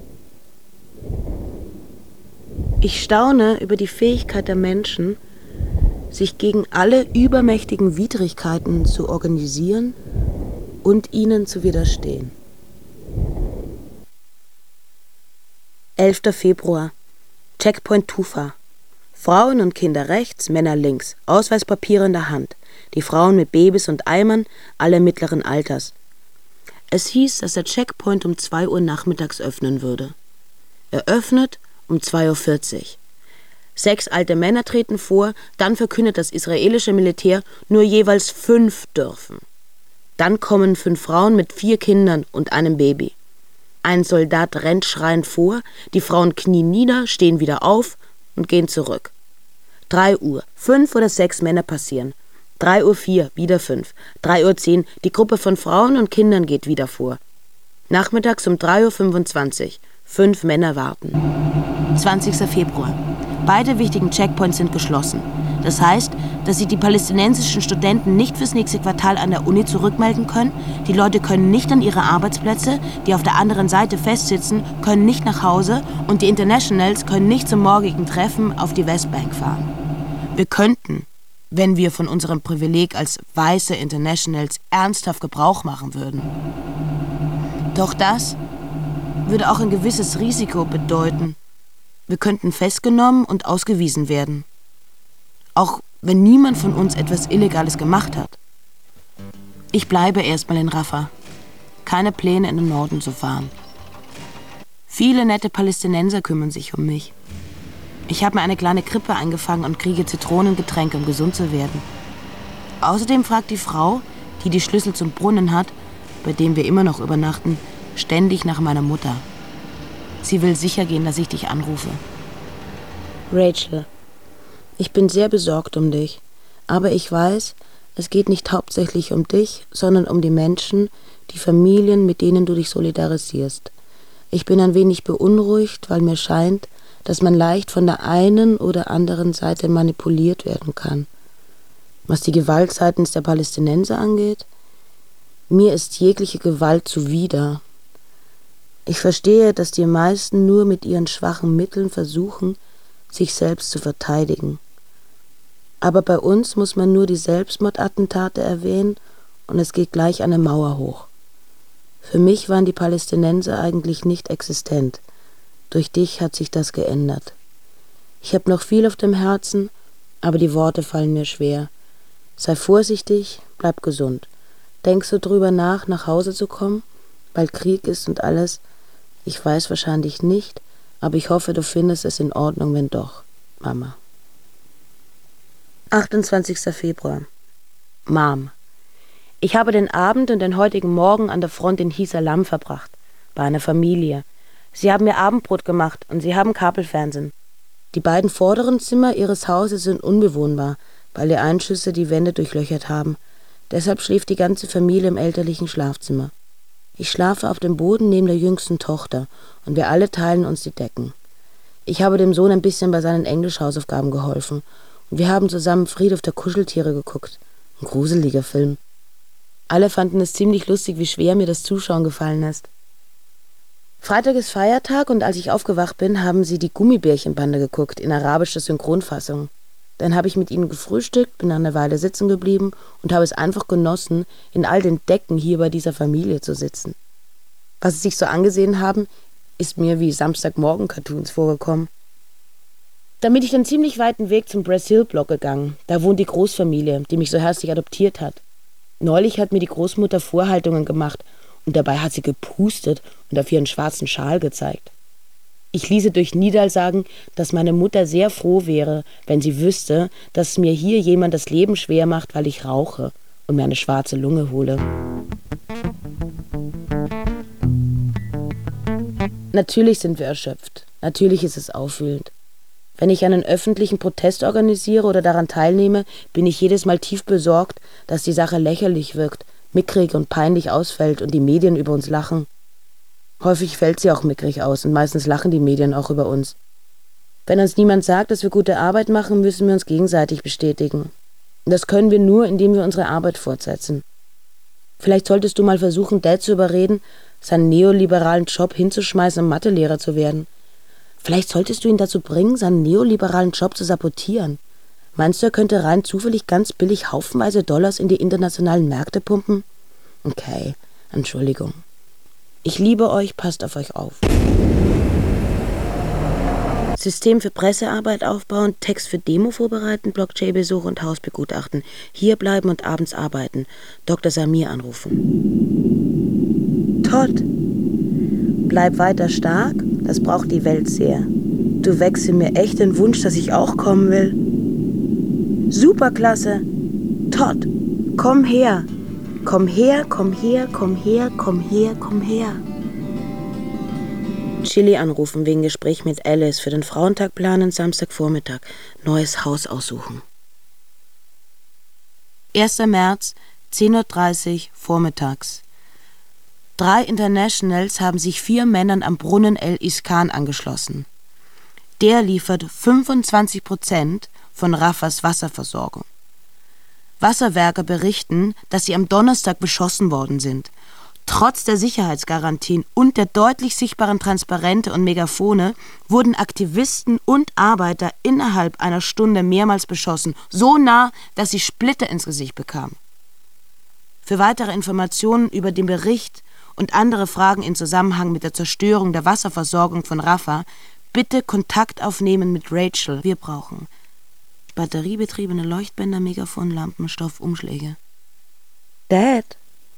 Ich staune über die Fähigkeit der Menschen, sich gegen alle übermächtigen Widrigkeiten zu organisieren und ihnen zu widerstehen. elfter Februar. Checkpoint Tufa. Frauen und Kinder rechts, Männer links. Ausweispapiere in der Hand. Die Frauen mit Babys und Eimern, alle mittleren Alters. Es hieß, dass der Checkpoint um zwei Uhr nachmittags öffnen würde. Er öffnet um zwei Uhr vierzig. Sechs alte Männer treten vor, dann verkündet das israelische Militär, nur jeweils fünf dürfen. Dann kommen fünf Frauen mit vier Kindern und einem Baby. Ein Soldat rennt schreiend vor, die Frauen knien nieder, stehen wieder auf und gehen zurück. Drei Uhr, fünf oder sechs Männer passieren. Drei Uhr vier, wieder fünf. Drei Uhr zehn, die Gruppe von Frauen und Kindern geht wieder vor. Nachmittags um drei Uhr fünfundzwanzig, fünf Männer warten. zwanzigster Februar. Beide wichtigen Checkpoints sind geschlossen. Das heißt, dass sich die palästinensischen Studenten nicht fürs nächste Quartal an der Uni zurückmelden können, die Leute können nicht an ihre Arbeitsplätze, die auf der anderen Seite festsitzen, können nicht nach Hause und die Internationals können nicht zum morgigen Treffen auf die Westbank fahren. Wir könnten, wenn wir von unserem Privileg als weiße Internationals ernsthaft Gebrauch machen würden. Doch das würde auch ein gewisses Risiko bedeuten. Wir könnten festgenommen und ausgewiesen werden. Auch wenn niemand von uns etwas Illegales gemacht hat. Ich bleibe erstmal in Rafah. Keine Pläne, in den Norden zu fahren. Viele nette Palästinenser kümmern sich um mich. Ich habe mir eine kleine Krippe eingefangen und kriege Zitronengetränke, um gesund zu werden. Außerdem fragt die Frau, die die Schlüssel zum Brunnen hat, bei dem wir immer noch übernachten, ständig nach meiner Mutter. Sie will sicher gehen, dass ich dich anrufe. Rachel, ich bin sehr besorgt um dich, aber ich weiß, es geht nicht hauptsächlich um dich, sondern um die Menschen, die Familien, mit denen du dich solidarisierst. Ich bin ein wenig beunruhigt, weil mir scheint, dass man leicht von der einen oder anderen Seite manipuliert werden kann. Was die Gewalt seitens der Palästinenser angeht, mir ist jegliche Gewalt zuwider. Ich verstehe, dass die meisten nur mit ihren schwachen Mitteln versuchen, sich selbst zu verteidigen. Aber bei uns muss man nur die Selbstmordattentate erwähnen und es geht gleich eine Mauer hoch. Für mich waren die Palästinenser eigentlich nicht existent. Durch dich hat sich das geändert. Ich habe noch viel auf dem Herzen, aber die Worte fallen mir schwer. Sei vorsichtig, bleib gesund. Denkst du drüber nach, nach Hause zu kommen, weil Krieg ist und alles? Ich weiß wahrscheinlich nicht, aber ich hoffe, du findest es in Ordnung, wenn doch. Mama. achtundzwanzigster Februar. Mom. Ich habe den Abend und den heutigen Morgen an der Front in Hisalam verbracht, bei einer Familie. Sie haben mir Abendbrot gemacht und sie haben Kabelfernsehen. Die beiden vorderen Zimmer ihres Hauses sind unbewohnbar, weil die Einschüsse die Wände durchlöchert haben. Deshalb schläft die ganze Familie im elterlichen Schlafzimmer. Ich schlafe auf dem Boden neben der jüngsten Tochter und wir alle teilen uns die Decken. Ich habe dem Sohn ein bisschen bei seinen Englisch-Hausaufgaben geholfen und wir haben zusammen Friedhof der Kuscheltiere geguckt. Ein gruseliger Film. Alle fanden es ziemlich lustig, wie schwer mir das Zuschauen gefallen ist. Freitag ist Feiertag und als ich aufgewacht bin, haben sie die Gummibärchenbande geguckt, in arabischer Synchronfassung. Dann habe ich mit ihnen gefrühstückt, bin eine Weile sitzen geblieben und habe es einfach genossen, in all den Decken hier bei dieser Familie zu sitzen. Was sie sich so angesehen haben, ist mir wie Samstagmorgen-Cartoons vorgekommen. Dann bin ich den ziemlich weiten Weg zum Brazil-Block gegangen. Da wohnt die Großfamilie, die mich so herzlich adoptiert hat. Neulich hat mir die Großmutter Vorhaltungen gemacht und dabei hat sie gepustet und auf ihren schwarzen Schal gezeigt. Ich ließe durch Nidal sagen, dass meine Mutter sehr froh wäre, wenn sie wüsste, dass mir hier jemand das Leben schwer macht, weil ich rauche und mir eine schwarze Lunge hole. Natürlich sind wir erschöpft. Natürlich ist es aufwühlend. Wenn ich einen öffentlichen Protest organisiere oder daran teilnehme, bin ich jedes Mal tief besorgt, dass die Sache lächerlich wirkt, mickrig und peinlich ausfällt und die Medien über uns lachen. Häufig fällt sie auch mickrig aus und meistens lachen die Medien auch über uns. Wenn uns niemand sagt, dass wir gute Arbeit machen, müssen wir uns gegenseitig bestätigen. Und das können wir nur, indem wir unsere Arbeit fortsetzen. Vielleicht solltest du mal versuchen, Dad zu überreden, seinen neoliberalen Job hinzuschmeißen, um Mathelehrer zu werden. Vielleicht solltest du ihn dazu bringen, seinen neoliberalen Job zu sabotieren. Meinst du, er könnte rein zufällig ganz billig haufenweise Dollars in die internationalen Märkte pumpen? Okay, Entschuldigung. Ich liebe euch, passt auf euch auf. System für Pressearbeit aufbauen, Text für Demo vorbereiten, Blockchain-Besuch und Hausbegutachten. Hier bleiben und abends arbeiten. Doktor Samir anrufen. Todd, bleib weiter stark, das braucht die Welt sehr. Du wächst in mir echt den Wunsch, dass ich auch kommen will. Superklasse. Todd, komm her. Komm her, komm her, komm her, komm her, komm her. Chili anrufen wegen Gespräch mit Alice für den Frauentag planen, Samstagvormittag. Neues Haus aussuchen. erster März, zehn Uhr dreißig, vormittags. Drei Internationals haben sich vier Männern am Brunnen El Iskan angeschlossen. Der liefert fünfundzwanzig Prozent von Rafahs Wasserversorgung. Wasserwerke berichten, dass sie am Donnerstag beschossen worden sind. Trotz der Sicherheitsgarantien und der deutlich sichtbaren Transparente und Megafone wurden Aktivisten und Arbeiter innerhalb einer Stunde mehrmals beschossen, so nah, dass sie Splitter ins Gesicht bekamen. Für weitere Informationen über den Bericht und andere Fragen in Zusammenhang mit der Zerstörung der Wasserversorgung von Rafah bitte Kontakt aufnehmen mit Rachel. Wir brauchen batteriebetriebene Leuchtbänder, Megafon, Lampen, Stoff, Umschläge. Dad?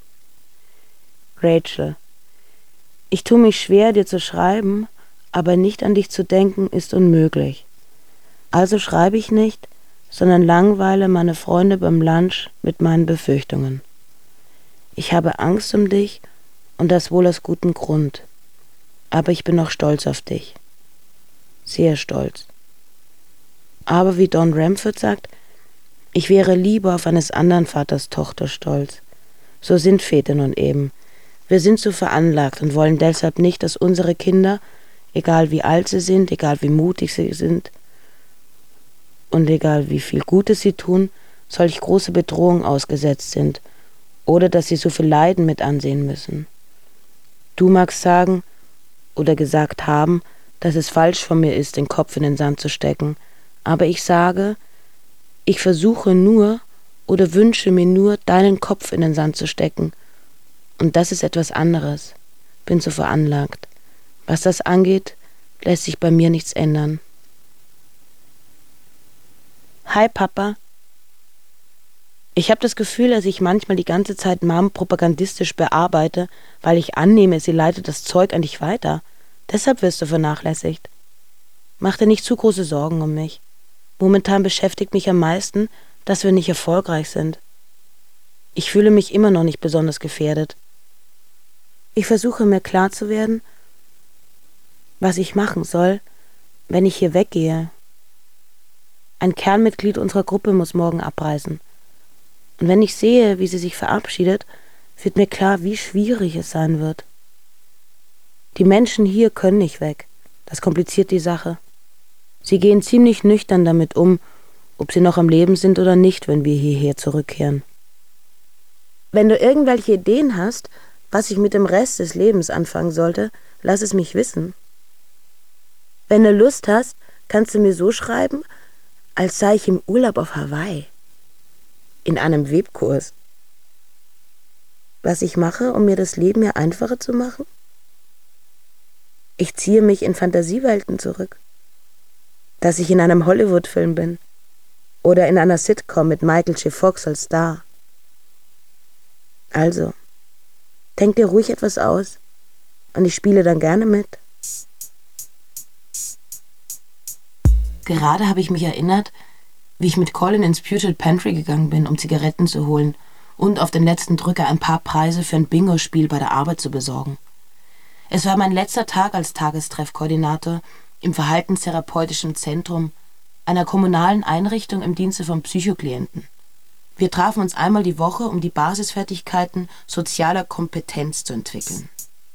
Rachel, ich tue mich schwer, dir zu schreiben, aber nicht an dich zu denken ist unmöglich. Also schreibe ich nicht, sondern langweile meine Freunde beim Lunch mit meinen Befürchtungen. Ich habe Angst um dich und das wohl aus gutem Grund. Aber ich bin noch stolz auf dich. Sehr stolz. Aber wie Don Ramford sagt, ich wäre lieber auf eines anderen Vaters Tochter stolz. So sind Väter nun eben. Wir sind so veranlagt und wollen deshalb nicht, dass unsere Kinder, egal wie alt sie sind, egal wie mutig sie sind und egal wie viel Gutes sie tun, solch große Bedrohung ausgesetzt sind oder dass sie so viel Leiden mit ansehen müssen. Du magst sagen oder gesagt haben, dass es falsch von mir ist, den Kopf in den Sand zu stecken. Aber ich sage, ich versuche nur oder wünsche mir nur, deinen Kopf in den Sand zu stecken. Und das ist etwas anderes. Bin so veranlagt. Was das angeht, lässt sich bei mir nichts ändern. Hi, Papa. Ich habe das Gefühl, dass ich manchmal die ganze Zeit Mom propagandistisch bearbeite, weil ich annehme, sie leitet das Zeug an dich weiter. Deshalb wirst du vernachlässigt. Mach dir nicht zu große Sorgen um mich. Momentan beschäftigt mich am meisten, dass wir nicht erfolgreich sind. Ich fühle mich immer noch nicht besonders gefährdet. Ich versuche mir klar zu werden, was ich machen soll, wenn ich hier weggehe. Ein Kernmitglied unserer Gruppe muss morgen abreisen. Und wenn ich sehe, wie sie sich verabschiedet, wird mir klar, wie schwierig es sein wird. Die Menschen hier können nicht weg. Das kompliziert die Sache. Sie gehen ziemlich nüchtern damit um, ob sie noch am Leben sind oder nicht, wenn wir hierher zurückkehren. Wenn du irgendwelche Ideen hast, was ich mit dem Rest des Lebens anfangen sollte, lass es mich wissen. Wenn du Lust hast, kannst du mir so schreiben, als sei ich im Urlaub auf Hawaii. In einem Webkurs. Was ich mache, um mir das Leben hier einfacher zu machen? Ich ziehe mich in Fantasiewelten zurück. Dass ich in einem Hollywood-Film bin. Oder in einer Sitcom mit Michael J. Fox als Star. Also, denk dir ruhig etwas aus. Und ich spiele dann gerne mit. Gerade habe ich mich erinnert, wie ich mit Colin ins Puget Pantry gegangen bin, um Zigaretten zu holen und auf den letzten Drücker ein paar Preise für ein Bingo-Spiel bei der Arbeit zu besorgen. Es war mein letzter Tag als Tagestreffkoordinator im Verhaltenstherapeutischen Zentrum, einer kommunalen Einrichtung im Dienste von Psychoklienten. Wir trafen uns einmal die Woche, um die Basisfertigkeiten sozialer Kompetenz zu entwickeln.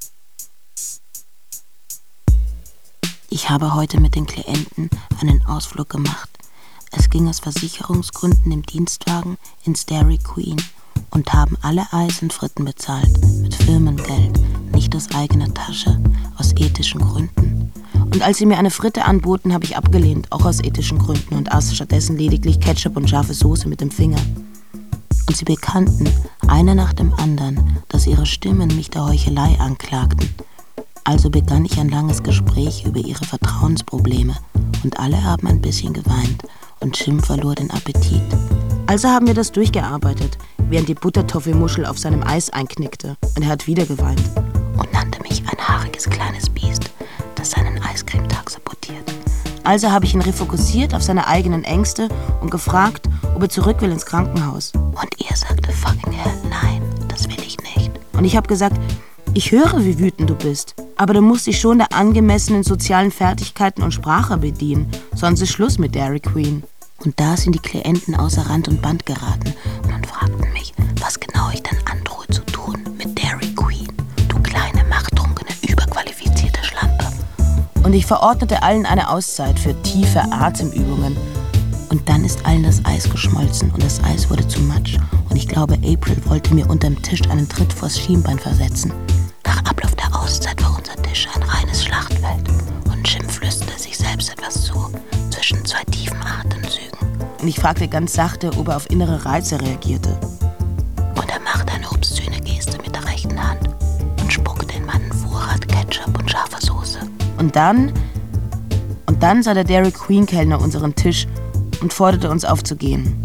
Ich habe heute mit den Klienten einen Ausflug gemacht. Es ging aus Versicherungsgründen im Dienstwagen ins Dairy Queen und haben alle Eis und Fritten bezahlt, mit Firmengeld, nicht aus eigener Tasche, aus ethischen Gründen. Und als sie mir eine Fritte anboten, habe ich abgelehnt, auch aus ethischen Gründen, und aß stattdessen lediglich Ketchup und scharfe Soße mit dem Finger. Und sie bekannten, einer nach dem anderen, dass ihre Stimmen mich der Heuchelei anklagten. Also begann ich ein langes Gespräch über ihre Vertrauensprobleme und alle haben ein bisschen geweint und Jim verlor den Appetit. Also haben wir das durchgearbeitet, während die Buttertoffelmuschel auf seinem Eis einknickte und er hat wieder geweint und nannte mich ein haariges kleines Biest, das seinen Eiscremetag sabotiert. Also habe ich ihn refokussiert auf seine eigenen Ängste und gefragt, ob er zurück will ins Krankenhaus. Und er sagte fucking hell, nein, das will ich nicht. Und ich habe gesagt, ich höre, wie wütend du bist, aber du musst dich schon der angemessenen sozialen Fertigkeiten und Sprache bedienen, sonst ist Schluss mit Dairy Queen. Und da sind die Klienten außer Rand und Band geraten und fragten mich, was genau ich denn androhe zu tun mit Dairy Queen, du kleine, machttrunkene, überqualifizierte Schlampe. Und ich verordnete allen eine Auszeit für tiefe Atemübungen. Und dann ist allen das Eis geschmolzen und das Eis wurde zu Matsch. Und ich glaube, April wollte mir unterm Tisch einen Tritt vors Schienbein versetzen. Nach Ablauf der Auszeit war unser Tisch ein reines Schlachtfeld. Und Jim flüsterte sich selbst etwas zu, zwischen zwei tiefen Atemzügen. Und ich fragte ganz sachte, ob er auf innere Reize reagierte. Und er machte eine obszöne Geste mit der rechten Hand und spuckte in meinen Vorrat Ketchup und scharfe Soße. Und dann, und dann sah der Dairy Queen Kellner unseren Tisch und forderte uns auf zu gehen.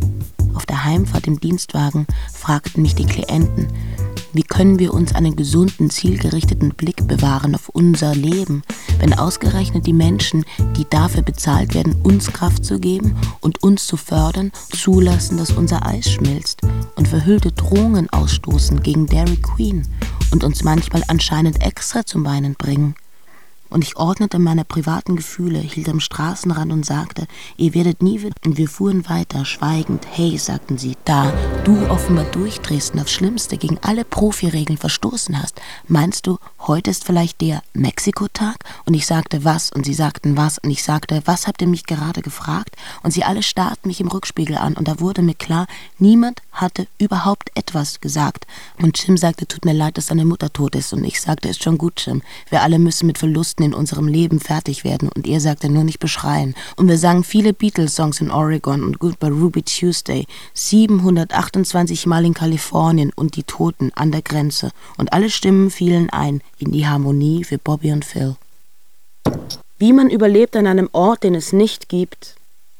Auf der Heimfahrt im Dienstwagen fragten mich die Klienten, wie können wir uns einen gesunden, zielgerichteten Blick bewahren auf unser Leben, wenn ausgerechnet die Menschen, die dafür bezahlt werden, uns Kraft zu geben und uns zu fördern, zulassen, dass unser Eis schmilzt und verhüllte Drohungen ausstoßen gegen Dairy Queen und uns manchmal anscheinend extra zum Weinen bringen. Und ich ordnete meine privaten Gefühle, hielt am Straßenrand und sagte, ihr werdet nie wieder. Und wir fuhren weiter, schweigend. Hey, sagten sie, da du offenbar durchdrehst und aufs Schlimmste gegen alle Profiregeln verstoßen hast, meinst du, heute ist vielleicht der Mexiko-Tag? Und ich sagte, was? Und sie sagten, was? Und ich sagte, was habt ihr mich gerade gefragt? Und sie alle starrten mich im Rückspiegel an und da wurde mir klar, niemand hatte überhaupt etwas gesagt. Und Jim sagte, tut mir leid, dass seine Mutter tot ist. Und ich sagte, ist schon gut, Jim. Wir alle müssen mit Verlusten in unserem Leben fertig werden. Und er sagte, nur nicht beschreien. Und wir sangen viele Beatles-Songs in Oregon und Goodbye Ruby Tuesday. siebenhundertachtundzwanzig Mal in Kalifornien und die Toten an der Grenze. Und alle Stimmen fielen ein in die Harmonie für Bobby und Phil. Wie man überlebt an einem Ort, den es nicht gibt.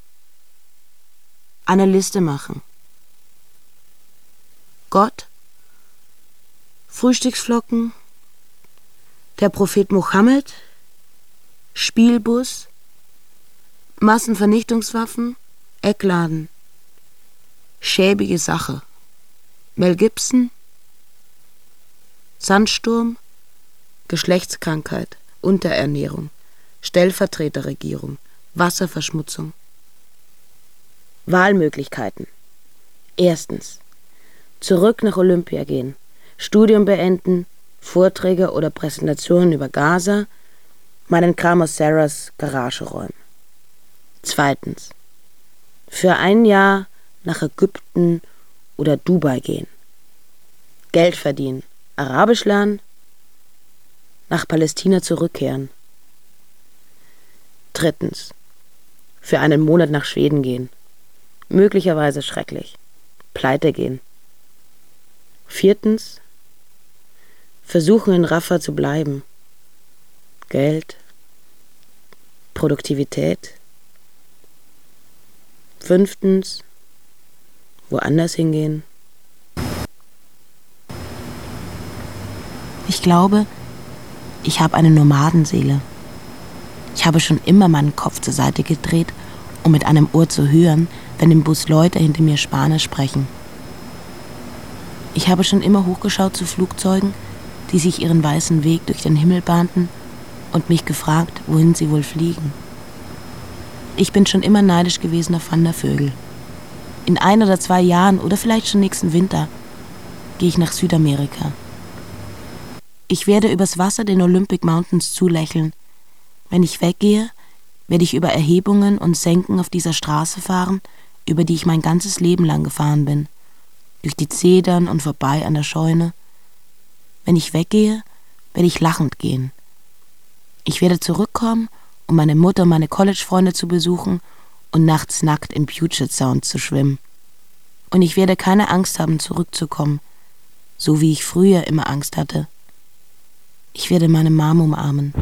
Eine Liste machen. Gott, Frühstücksflocken, der Prophet Mohammed, Spielbus, Massenvernichtungswaffen, Eckladen, schäbige Sache, Mel Gibson, Sandsturm, Geschlechtskrankheit, Unterernährung, Stellvertreterregierung, Wasserverschmutzung. Wahlmöglichkeiten. Erstens. Zurück nach Olympia gehen, Studium beenden, Vorträge oder Präsentationen über Gaza, meinen Kram aus Sarahs Garage räumen. Zweitens. Für ein Jahr nach Ägypten oder Dubai gehen. Geld verdienen, Arabisch lernen, nach Palästina zurückkehren. Drittens. Für einen Monat nach Schweden gehen. Möglicherweise schrecklich. Pleite gehen. Viertens. Versuchen in Rafah zu bleiben. Geld. Produktivität. Fünftens. Woanders hingehen. Ich glaube, ich habe eine Nomadenseele. Ich habe schon immer meinen Kopf zur Seite gedreht, um mit einem Ohr zu hören, wenn im Bus Leute hinter mir Spanisch sprechen. Ich habe schon immer hochgeschaut zu Flugzeugen, die sich ihren weißen Weg durch den Himmel bahnten, und mich gefragt, wohin sie wohl fliegen. Ich bin schon immer neidisch gewesen auf Wandervögel. In ein oder zwei Jahren oder vielleicht schon nächsten Winter gehe ich nach Südamerika. Ich werde übers Wasser den Olympic Mountains zulächeln. Wenn ich weggehe, werde ich über Erhebungen und Senken auf dieser Straße fahren, über die ich mein ganzes Leben lang gefahren bin. Durch die Zedern und vorbei an der Scheune. Wenn ich weggehe, werde ich lachend gehen. Ich werde zurückkommen, um meine Mutter und meine College-Freunde zu besuchen und nachts nackt im Puget Sound zu schwimmen. Und ich werde keine Angst haben, zurückzukommen, so wie ich früher immer Angst hatte. Ich werde meine Mom umarmen.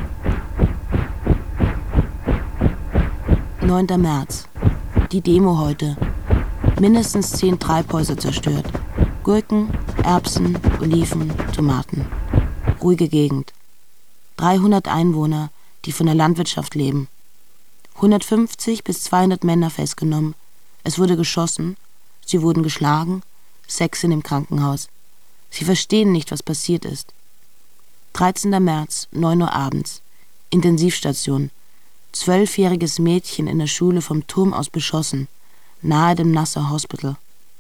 neunter März. Die Demo heute. Mindestens zehn Treibhäuser zerstört. Gurken, Erbsen, Oliven, Tomaten. Ruhige Gegend. dreihundert Einwohner, die von der Landwirtschaft leben. hundertfünfzig bis zweihundert Männer festgenommen. Es wurde geschossen, sie wurden geschlagen, Sex in dem Krankenhaus. Sie verstehen nicht, was passiert ist. dreizehnter März, neun Uhr abends. Intensivstation. Zwölfjähriges Mädchen in der Schule vom Turm aus beschossen, nahe dem Nassau Hospital.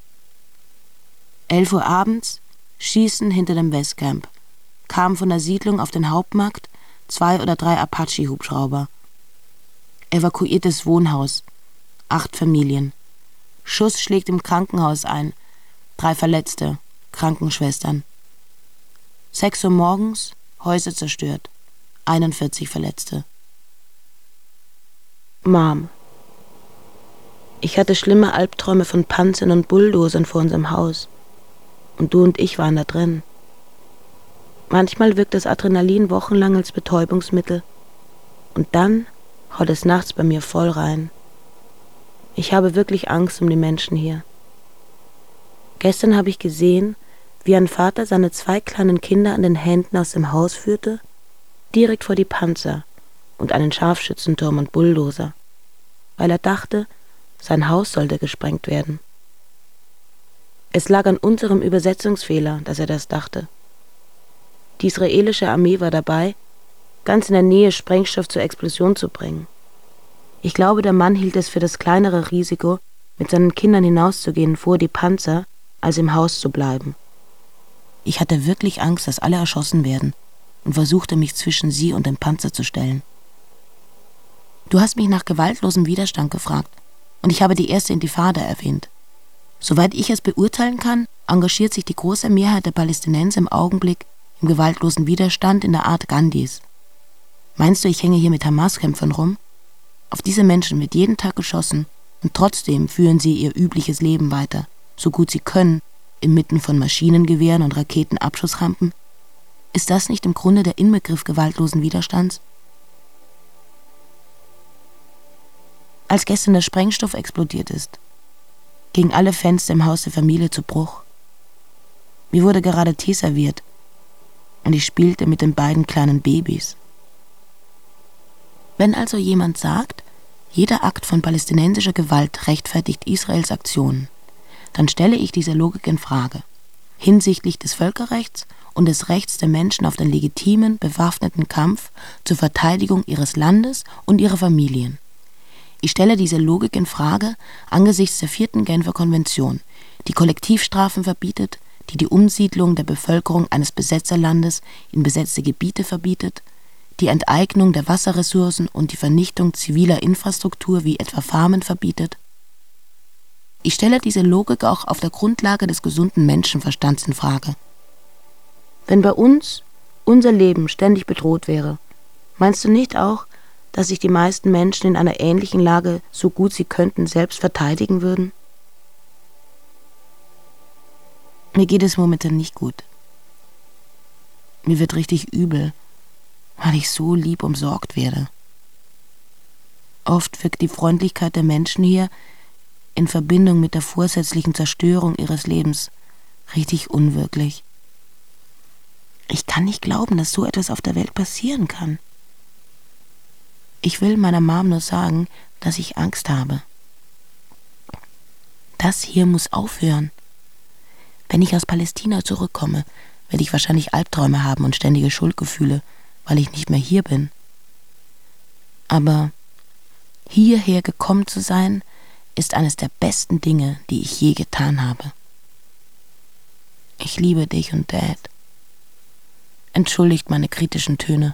elf Uhr abends, Schießen hinter dem Westcamp. Kamen von der Siedlung auf den Hauptmarkt zwei oder drei Apache-Hubschrauber. Evakuiertes Wohnhaus. Acht Familien. Schuss schlägt im Krankenhaus ein. Drei Verletzte. Krankenschwestern. Sechs Uhr morgens, Häuser zerstört. einundvierzig Verletzte. Mom. Ich hatte schlimme Albträume von Panzern und Bulldozern vor unserem Haus. Und du und ich waren da drin. Manchmal wirkt das Adrenalin wochenlang als Betäubungsmittel. Und dann haut es nachts bei mir voll rein. Ich habe wirklich Angst um die Menschen hier. Gestern habe ich gesehen, wie ein Vater seine zwei kleinen Kinder an den Händen aus dem Haus führte, direkt vor die Panzer und einen Scharfschützenturm und Bulldozer, weil er dachte, sein Haus sollte gesprengt werden. Es lag an unserem Übersetzungsfehler, dass er das dachte. Die israelische Armee war dabei, ganz in der Nähe Sprengstoff zur Explosion zu bringen. Ich glaube, der Mann hielt es für das kleinere Risiko, mit seinen Kindern hinauszugehen vor die Panzer, als im Haus zu bleiben. Ich hatte wirklich Angst, dass alle erschossen werden und versuchte, mich zwischen sie und den Panzer zu stellen. Du hast mich nach gewaltlosem Widerstand gefragt und ich habe die erste Intifada erwähnt. Soweit ich es beurteilen kann, engagiert sich die große Mehrheit der Palästinenser im Augenblick im gewaltlosen Widerstand in der Art Gandhis. Meinst du, ich hänge hier mit Hamas-Kämpfern rum? Auf diese Menschen wird jeden Tag geschossen und trotzdem führen sie ihr übliches Leben weiter, so gut sie können, inmitten von Maschinengewehren und Raketenabschussrampen. Ist das nicht im Grunde der Inbegriff gewaltlosen Widerstands? Als gestern der Sprengstoff explodiert ist, gingen alle Fenster im Haus der Familie zu Bruch. Mir wurde gerade Tee serviert und ich spielte mit den beiden kleinen Babys. Wenn also jemand sagt, jeder Akt von palästinensischer Gewalt rechtfertigt Israels Aktionen, dann stelle ich diese Logik in Frage, hinsichtlich des Völkerrechts und des Rechts der Menschen auf den legitimen, bewaffneten Kampf zur Verteidigung ihres Landes und ihrer Familien. Ich stelle diese Logik in Frage angesichts der vierten Genfer Konvention, die Kollektivstrafen verbietet, die die Umsiedlung der Bevölkerung eines Besetzerlandes in besetzte Gebiete verbietet, die Enteignung der Wasserressourcen und die Vernichtung ziviler Infrastruktur wie etwa Farmen verbietet. Ich stelle diese Logik auch auf der Grundlage des gesunden Menschenverstands in Frage. Wenn bei uns unser Leben ständig bedroht wäre, meinst du nicht auch, dass sich die meisten Menschen in einer ähnlichen Lage, so gut sie könnten, selbst verteidigen würden? Mir geht es momentan nicht gut. Mir wird richtig übel, weil ich so lieb umsorgt werde. Oft wirkt die Freundlichkeit der Menschen hier in Verbindung mit der vorsätzlichen Zerstörung ihres Lebens richtig unwirklich. Ich kann nicht glauben, dass so etwas auf der Welt passieren kann. Ich will meiner Mom nur sagen, dass ich Angst habe. Das hier muss aufhören. Wenn ich aus Palästina zurückkomme, werde ich wahrscheinlich Albträume haben und ständige Schuldgefühle, weil ich nicht mehr hier bin. Aber hierher gekommen zu sein, ist eines der besten Dinge, die ich je getan habe. Ich liebe dich und Dad. Entschuldigt meine kritischen Töne.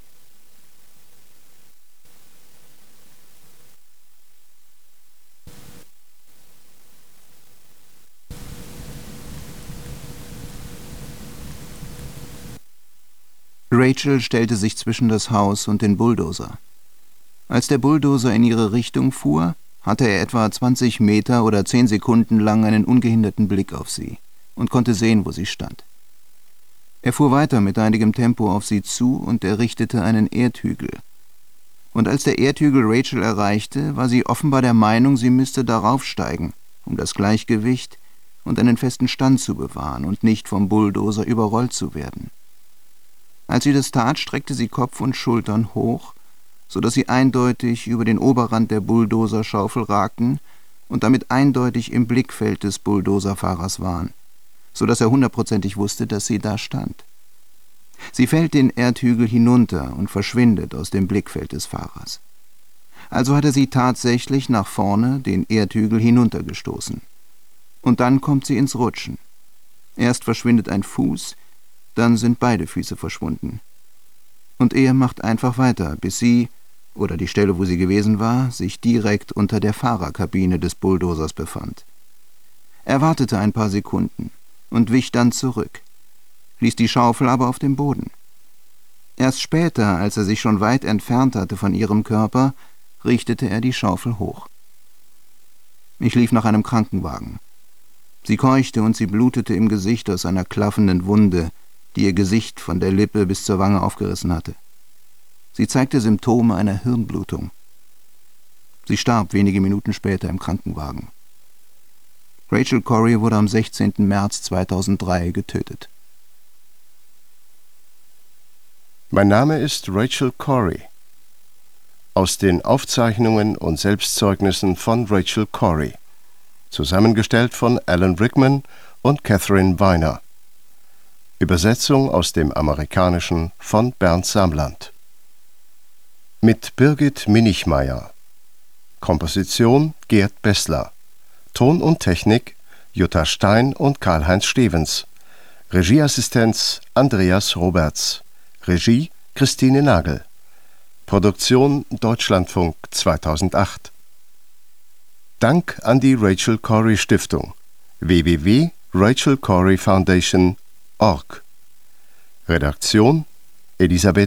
Rachel stellte sich zwischen das Haus und den Bulldozer. Als der Bulldozer in ihre Richtung fuhr, hatte er etwa zwanzig Meter oder zehn Sekunden lang einen ungehinderten Blick auf sie und konnte sehen, wo sie stand. Er fuhr weiter mit einigem Tempo auf sie zu und errichtete einen Erdhügel. Und als der Erdhügel Rachel erreichte, war sie offenbar der Meinung, sie müsste darauf steigen, um das Gleichgewicht und einen festen Stand zu bewahren und nicht vom Bulldozer überrollt zu werden. Als sie das tat, streckte sie Kopf und Schultern hoch, so dass sie eindeutig über den Oberrand der Bulldozerschaufel ragten und damit eindeutig im Blickfeld des Bulldozerfahrers waren, so dass er hundertprozentig wusste, dass sie da stand. Sie fällt den Erdhügel hinunter und verschwindet aus dem Blickfeld des Fahrers. Also hatte sie tatsächlich nach vorne den Erdhügel hinuntergestoßen. Und dann kommt sie ins Rutschen. Erst verschwindet ein Fuß, dann sind beide Füße verschwunden. Und er macht einfach weiter, bis sie, oder die Stelle, wo sie gewesen war, sich direkt unter der Fahrerkabine des Bulldozers befand. Er wartete ein paar Sekunden und wich dann zurück, ließ die Schaufel aber auf dem Boden. Erst später, als er sich schon weit entfernt hatte von ihrem Körper, richtete er die Schaufel hoch. Ich lief nach einem Krankenwagen. Sie keuchte und sie blutete im Gesicht aus einer klaffenden Wunde, die ihr Gesicht von der Lippe bis zur Wange aufgerissen hatte. Sie zeigte Symptome einer Hirnblutung. Sie starb wenige Minuten später im Krankenwagen. Rachel Corrie wurde am sechzehnten März zweitausenddrei getötet. Mein Name ist Rachel Corrie. Aus den Aufzeichnungen und Selbstzeugnissen von Rachel Corrie. Zusammengestellt von Alan Rickman und Catherine Weiner. Übersetzung aus dem Amerikanischen von Bernd Samland. Mit Birgit Minichmeier. Komposition Gerd Bessler. Ton und Technik Jutta Stein und Karl-Heinz Stevens. Regieassistenz Andreas Roberts. Regie Christine Nagel. Produktion Deutschlandfunk zweitausendacht. Dank an die Rachel Corrie Stiftung w w w punkt rachel corrie foundation punkt org. Redaktion Elisabeth